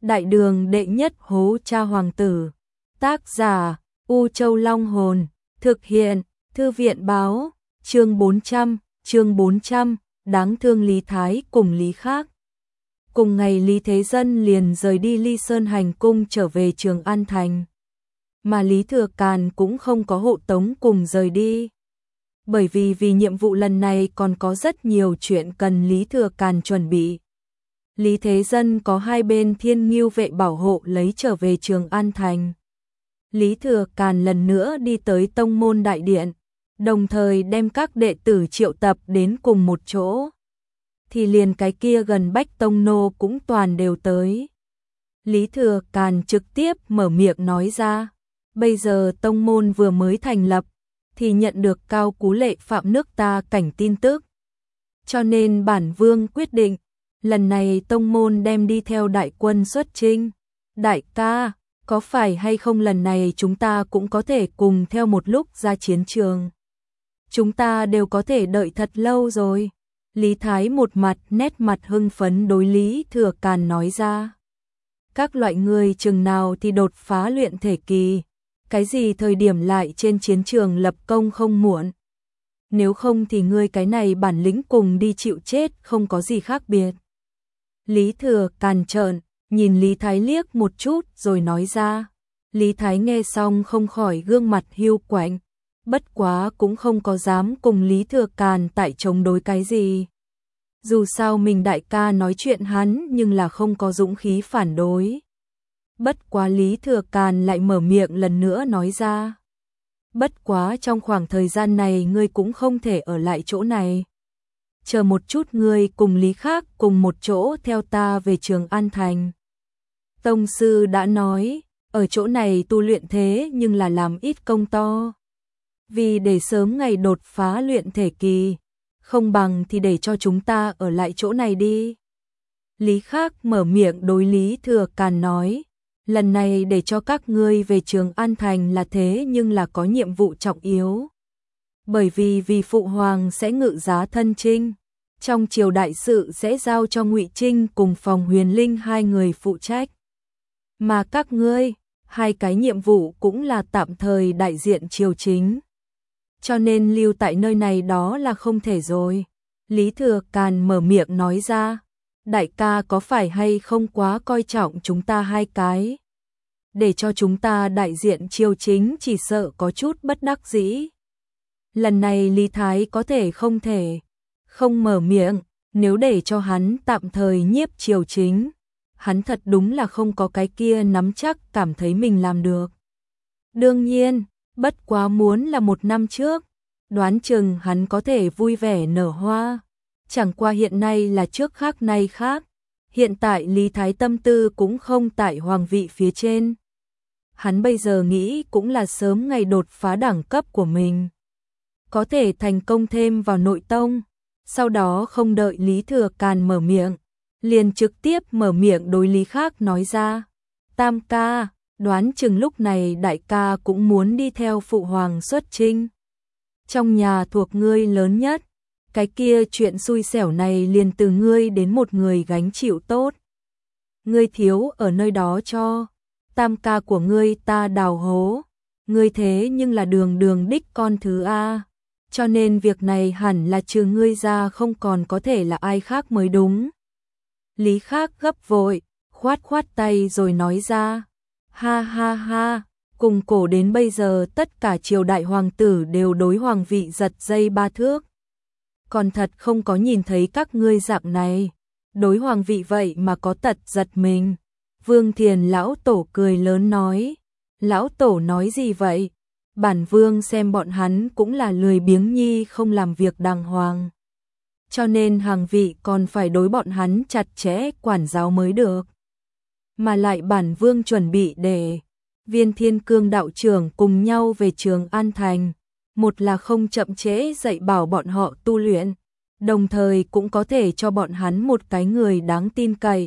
Đại đường đệ nhất hố cha hoàng tử. Tác giả U Châu Long Hồn. Thực hiện Thư viện Báo. Chương 400, đáng thương Lý Thái cùng Lý Khác. Cùng ngày Lý Thế Dân liền rời đi Ly Sơn hành cung trở về Trường An Thành. Mà Lý Thừa Càn cũng không có hộ tống cùng rời đi. Bởi vì nhiệm vụ lần này còn có rất nhiều chuyện cần Lý Thừa Càn chuẩn bị. Lý Thế Dân có hai bên thiên ngưu vệ bảo hộ lấy trở về Trường An Thành. Lý Thừa Càn lần nữa đi tới Tông Môn Đại Điện, đồng thời đem các đệ tử triệu tập đến cùng một chỗ. Thì liền cái kia gần Bách Tông Nô cũng toàn đều tới. Lý Thừa Càn trực tiếp mở miệng nói ra, bây giờ Tông Môn vừa mới thành lập, thì nhận được Cao Cú Lệ phạm nước ta cảnh tin tức. Cho nên bản vương quyết định, lần này Tông Môn đem đi theo đại quân xuất chinh. Đại ca, có phải hay không lần này chúng ta cũng có thể cùng theo một lúc ra chiến trường? Chúng ta đều có thể đợi thật lâu rồi. Lý Thái một mặt nét mặt hưng phấn đối Lý Thừa Càn nói ra. Các loại người chừng nào thì đột phá luyện thể kỳ, cái gì thời điểm lại trên chiến trường lập công không muộn. Nếu không thì ngươi cái này bản lĩnh cùng đi chịu chết không có gì khác biệt. Lý Thừa Càn trợn, nhìn Lý Thái liếc một chút rồi nói ra. Lý Thái nghe xong không khỏi gương mặt hiu quạnh, bất quá cũng không có dám cùng Lý Thừa Càn tại chống đối cái gì. Dù sao mình đại ca nói chuyện hắn nhưng là không có dũng khí phản đối. Bất quá Lý Thừa Càn lại mở miệng lần nữa nói ra. Bất quá trong khoảng thời gian này ngươi cũng không thể ở lại chỗ này. Chờ một chút ngươi cùng Lý Khác cùng một chỗ theo ta về Trường An Thành. Tông sư đã nói, ở chỗ này tu luyện thế nhưng là làm ít công to. Vì để sớm ngày đột phá luyện thể kỳ, không bằng thì để cho chúng ta ở lại chỗ này đi. Lý Khác mở miệng đối Lý Thừa Càn nói, lần này để cho các ngươi về Trường An Thành là thế nhưng là có nhiệm vụ trọng yếu. Bởi vì Phụ Hoàng sẽ ngự giá thân chinh, trong triều đại sự sẽ giao cho Ngụy Trinh cùng Phòng Huyền Linh hai người phụ trách. Mà các ngươi, hai cái nhiệm vụ cũng là tạm thời đại diện triều chính. Cho nên lưu tại nơi này đó là không thể rồi. Lý Thừa Càn mở miệng nói ra, đại ca có phải hay không quá coi trọng chúng ta hai cái? Để cho chúng ta đại diện triều chính chỉ sợ có chút bất đắc dĩ. Lần này Lý Thái có thể không mở miệng, nếu để cho hắn tạm thời nhiếp triều chính, hắn thật đúng là không có cái kia nắm chắc cảm thấy mình làm được. Đương nhiên, bất quá muốn là một năm trước, đoán chừng hắn có thể vui vẻ nở hoa. Chẳng qua hiện nay là trước khác nay khác, hiện tại Lý Thái tâm tư cũng không tại hoàng vị phía trên. Hắn bây giờ nghĩ cũng là sớm ngày đột phá đẳng cấp của mình, có thể thành công thêm vào nội tông. Sau đó không đợi Lý Thừa Càn mở miệng, liền trực tiếp mở miệng đối Lý Khác nói ra. Tam ca, đoán chừng lúc này đại ca cũng muốn đi theo Phụ Hoàng xuất chinh. Trong nhà thuộc ngươi lớn nhất, cái kia chuyện xui xẻo này liền từ ngươi đến một người gánh chịu tốt. Ngươi thiếu ở nơi đó cho tam ca của ngươi ta đào hố, ngươi thế nhưng là đường đường đích con thứ A. Cho nên việc này hẳn là trừ ngươi ra không còn có thể là ai khác mới đúng. Lý Khác gấp vội, khoát tay rồi nói ra. Ha ha ha, cùng cổ đến bây giờ tất cả triều đại hoàng tử đều đối hoàng vị giật dây ba thước. Còn thật không có nhìn thấy các ngươi dạng này, đối hoàng vị vậy mà có tật giật mình. Vương Thiền lão tổ cười lớn nói. Lão tổ nói gì vậy? Bản vương xem bọn hắn cũng là lười biếng nhi không làm việc đàng hoàng. Cho nên hàng vị còn phải đối bọn hắn chặt chẽ quản giáo mới được. Mà lại bản vương chuẩn bị để Viên Thiên Cương đạo trưởng cùng nhau về Trường An Thành. Một là không chậm trễ dạy bảo bọn họ tu luyện, đồng thời cũng có thể cho bọn hắn một cái người đáng tin cậy.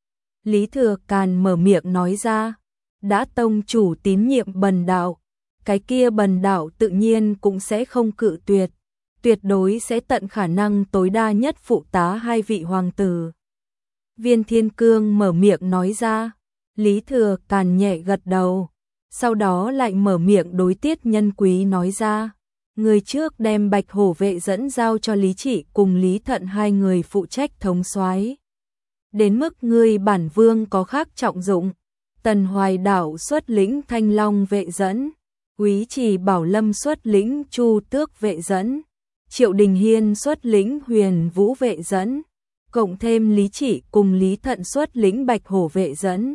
Lý Thừa Càn mở miệng nói ra, đã tông chủ tín nhiệm Bần đạo, cái kia Bần đạo tự nhiên cũng sẽ không cự tuyệt, tuyệt đối sẽ tận khả năng tối đa nhất phụ tá hai vị hoàng tử. Viên Thiên Cương mở miệng nói ra, Lý Thừa Càn nhẹ gật đầu, sau đó lại mở miệng đối Tiết Nhân Quý nói ra. Người trước đem Bạch Hổ vệ dẫn giao cho Lý Trị cùng Lý Thận hai người phụ trách thống soái. Đến mức ngươi bản vương có khác trọng dụng, Tần Hoài Đảo xuất lĩnh Thanh Long vệ dẫn, Úy Trì Bảo Lâm xuất lĩnh Chu Tước vệ dẫn, Triệu Đình Hiên xuất lĩnh Huyền Vũ vệ dẫn, cộng thêm Lý Trị cùng Lý Thận xuất lĩnh Bạch Hổ vệ dẫn.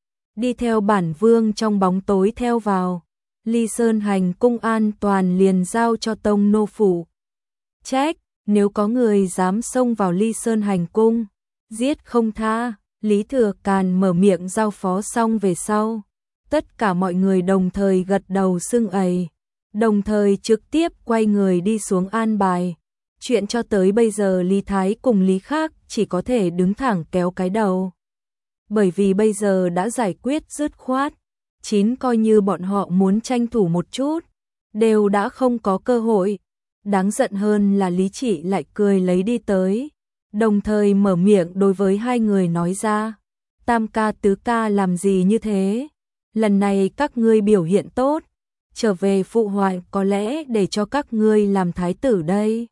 Đi theo bản vương trong bóng tối theo vào, Ly Sơn hành cung an toàn liền giao cho tông nô phủ. Trách, nếu có người dám xông vào Ly Sơn hành cung, giết không tha. Lý Thừa Càn mở miệng giao phó xong về sau, tất cả mọi người đồng thời gật đầu xưng ầy, đồng thời trực tiếp quay người đi xuống an bài. Chuyện cho tới bây giờ Lý Thái cùng Lý Khác chỉ có thể đứng thẳng kéo cái đầu. Bởi vì bây giờ đã giải quyết dứt khoát, coi như bọn họ muốn tranh thủ một chút, đều đã không có cơ hội. Đáng giận hơn là Lý Trị lại cười lấy đi tới, đồng thời mở miệng đối với hai người nói ra. Tam ca tứ ca làm gì như thế? Lần này các ngươi biểu hiện tốt, trở về phụ hoàng có lẽ để cho các ngươi làm thái tử đây.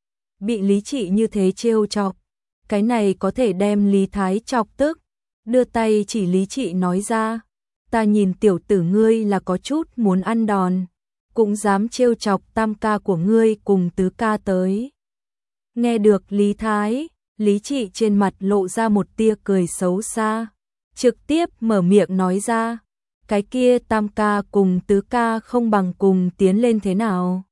Bị Lý Trị như thế trêu chọc, cái này có thể đem Lý Thái chọc tức, đưa tay chỉ Lý Trị nói ra. Ta nhìn tiểu tử ngươi là có chút muốn ăn đòn, cũng dám trêu chọc tam ca của ngươi cùng tứ ca tới. Nghe được Lý Thái, Lý Trị trên mặt lộ ra một tia cười xấu xa, trực tiếp mở miệng nói ra, cái kia tam ca cùng tứ ca không bằng cùng tiến lên thế nào.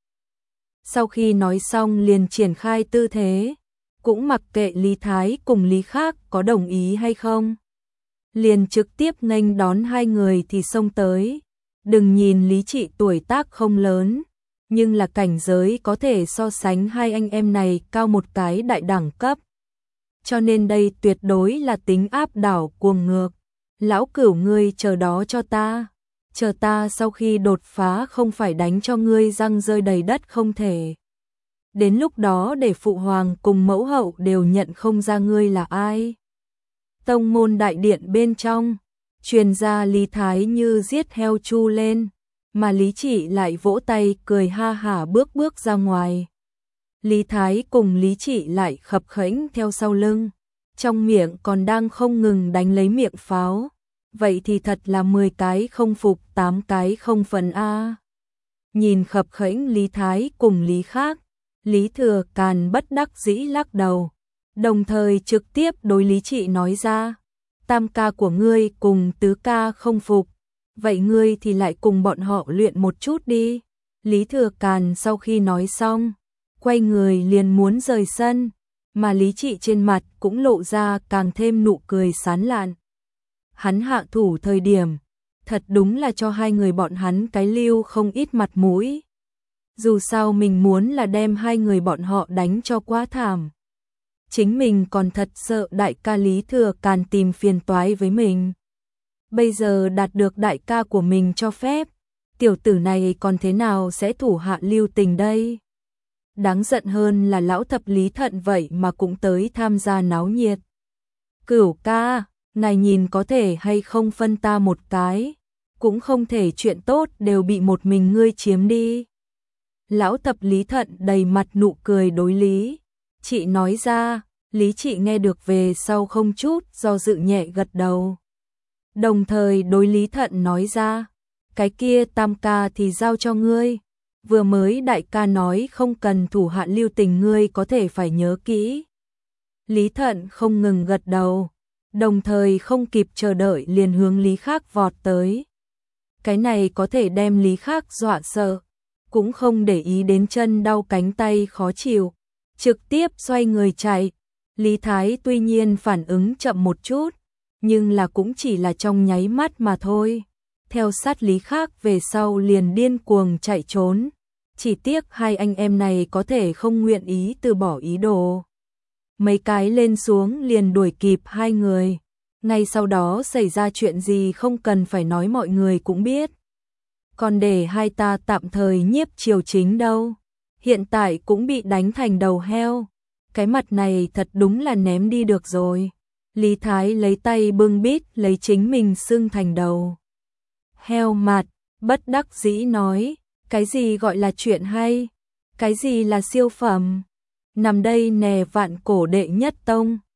Sau khi nói xong liền triển khai tư thế, cũng mặc kệ Lý Thái cùng Lý Khác có đồng ý hay không. Liền trực tiếp nghênh đón hai người thì xông tới. Đừng nhìn Lý Trị tuổi tác không lớn, nhưng là cảnh giới có thể so sánh hai anh em này cao một cái đại đẳng cấp. Cho nên đây tuyệt đối là tính áp đảo cuồng ngược. Lão Cửu ngươi chờ đó cho ta, chờ ta sau khi đột phá không phải đánh cho ngươi răng rơi đầy đất không thể. Đến lúc đó để phụ hoàng cùng mẫu hậu đều nhận không ra ngươi là ai. Tông môn đại điện bên trong, truyền ra Lý Thái như giết heo chu lên, mà Lý Trị lại vỗ tay cười ha hả bước ra ngoài. Lý Thái cùng Lý Trị lại khập khểnh theo sau lưng, trong miệng còn đang không ngừng đánh lấy miệng pháo. Vậy thì thật là 10 cái không phục 8 cái không phần a. Nhìn khập khểnh Lý Thái cùng Lý Khác, Lý Thừa Càn bất đắc dĩ lắc đầu, đồng thời trực tiếp đối Lý Trị nói ra, tam ca của ngươi cùng tứ ca không phục, vậy ngươi thì lại cùng bọn họ luyện một chút đi. Lý Thừa Càn sau khi nói xong, quay người liền muốn rời sân, mà Lý Trị trên mặt cũng lộ ra càng thêm nụ cười sán lạn. Hắn hạ thủ thời điểm, thật đúng là cho hai người bọn hắn cái lưu không ít mặt mũi. Dù sao mình muốn là đem hai người bọn họ đánh cho quá thảm. Chính mình còn thật sợ đại ca Lý Thừa Càn tìm phiền toái với mình. Bây giờ đạt được đại ca của mình cho phép, tiểu tử này còn thế nào sẽ thủ hạ lưu tình đây? Đáng giận hơn là lão thập Lý Thận vậy mà cũng tới tham gia náo nhiệt. Cửu ca, ngài nhìn có thể hay không phân ta một cái, cũng không thể chuyện tốt đều bị một mình ngươi chiếm đi. Lão thập Lý Thận đầy mặt nụ cười đối Lý Trị nói ra. Lý Trị nghe được về sau không chút do dự nhẹ gật đầu. Đồng thời đối Lý Thận nói ra, cái kia tam ca thì giao cho ngươi, vừa mới đại ca nói không cần thủ hạ lưu tình ngươi có thể phải nhớ kỹ. Lý Thận không ngừng gật đầu, đồng thời không kịp chờ đợi liền hướng Lý Khác vọt tới. Cái này có thể đem Lý Khác dọa sợ, cũng không để ý đến chân đau cánh tay khó chịu, trực tiếp xoay người chạy. Lý Thái tuy nhiên phản ứng chậm một chút, nhưng là cũng chỉ là trong nháy mắt mà thôi. Theo sát Lý Khác về sau liền điên cuồng chạy trốn. Chỉ tiếc hai anh em này có thể không nguyện ý từ bỏ ý đồ. Mấy cái lên xuống liền đuổi kịp hai người. Ngay sau đó xảy ra chuyện gì không cần phải nói mọi người cũng biết. Còn để hai ta tạm thời nhiếp triều chính đâu. Hiện tại cũng bị đánh thành đầu heo. Cái mặt này thật đúng là ném đi được rồi. Lý Thái lấy tay bưng bít lấy chính mình sưng thành đầu. Heo mặt, bất đắc dĩ nói, cái gì gọi là chuyện hay? Cái gì là siêu phẩm? Nằm đây nè vạn cổ đệ nhất tông.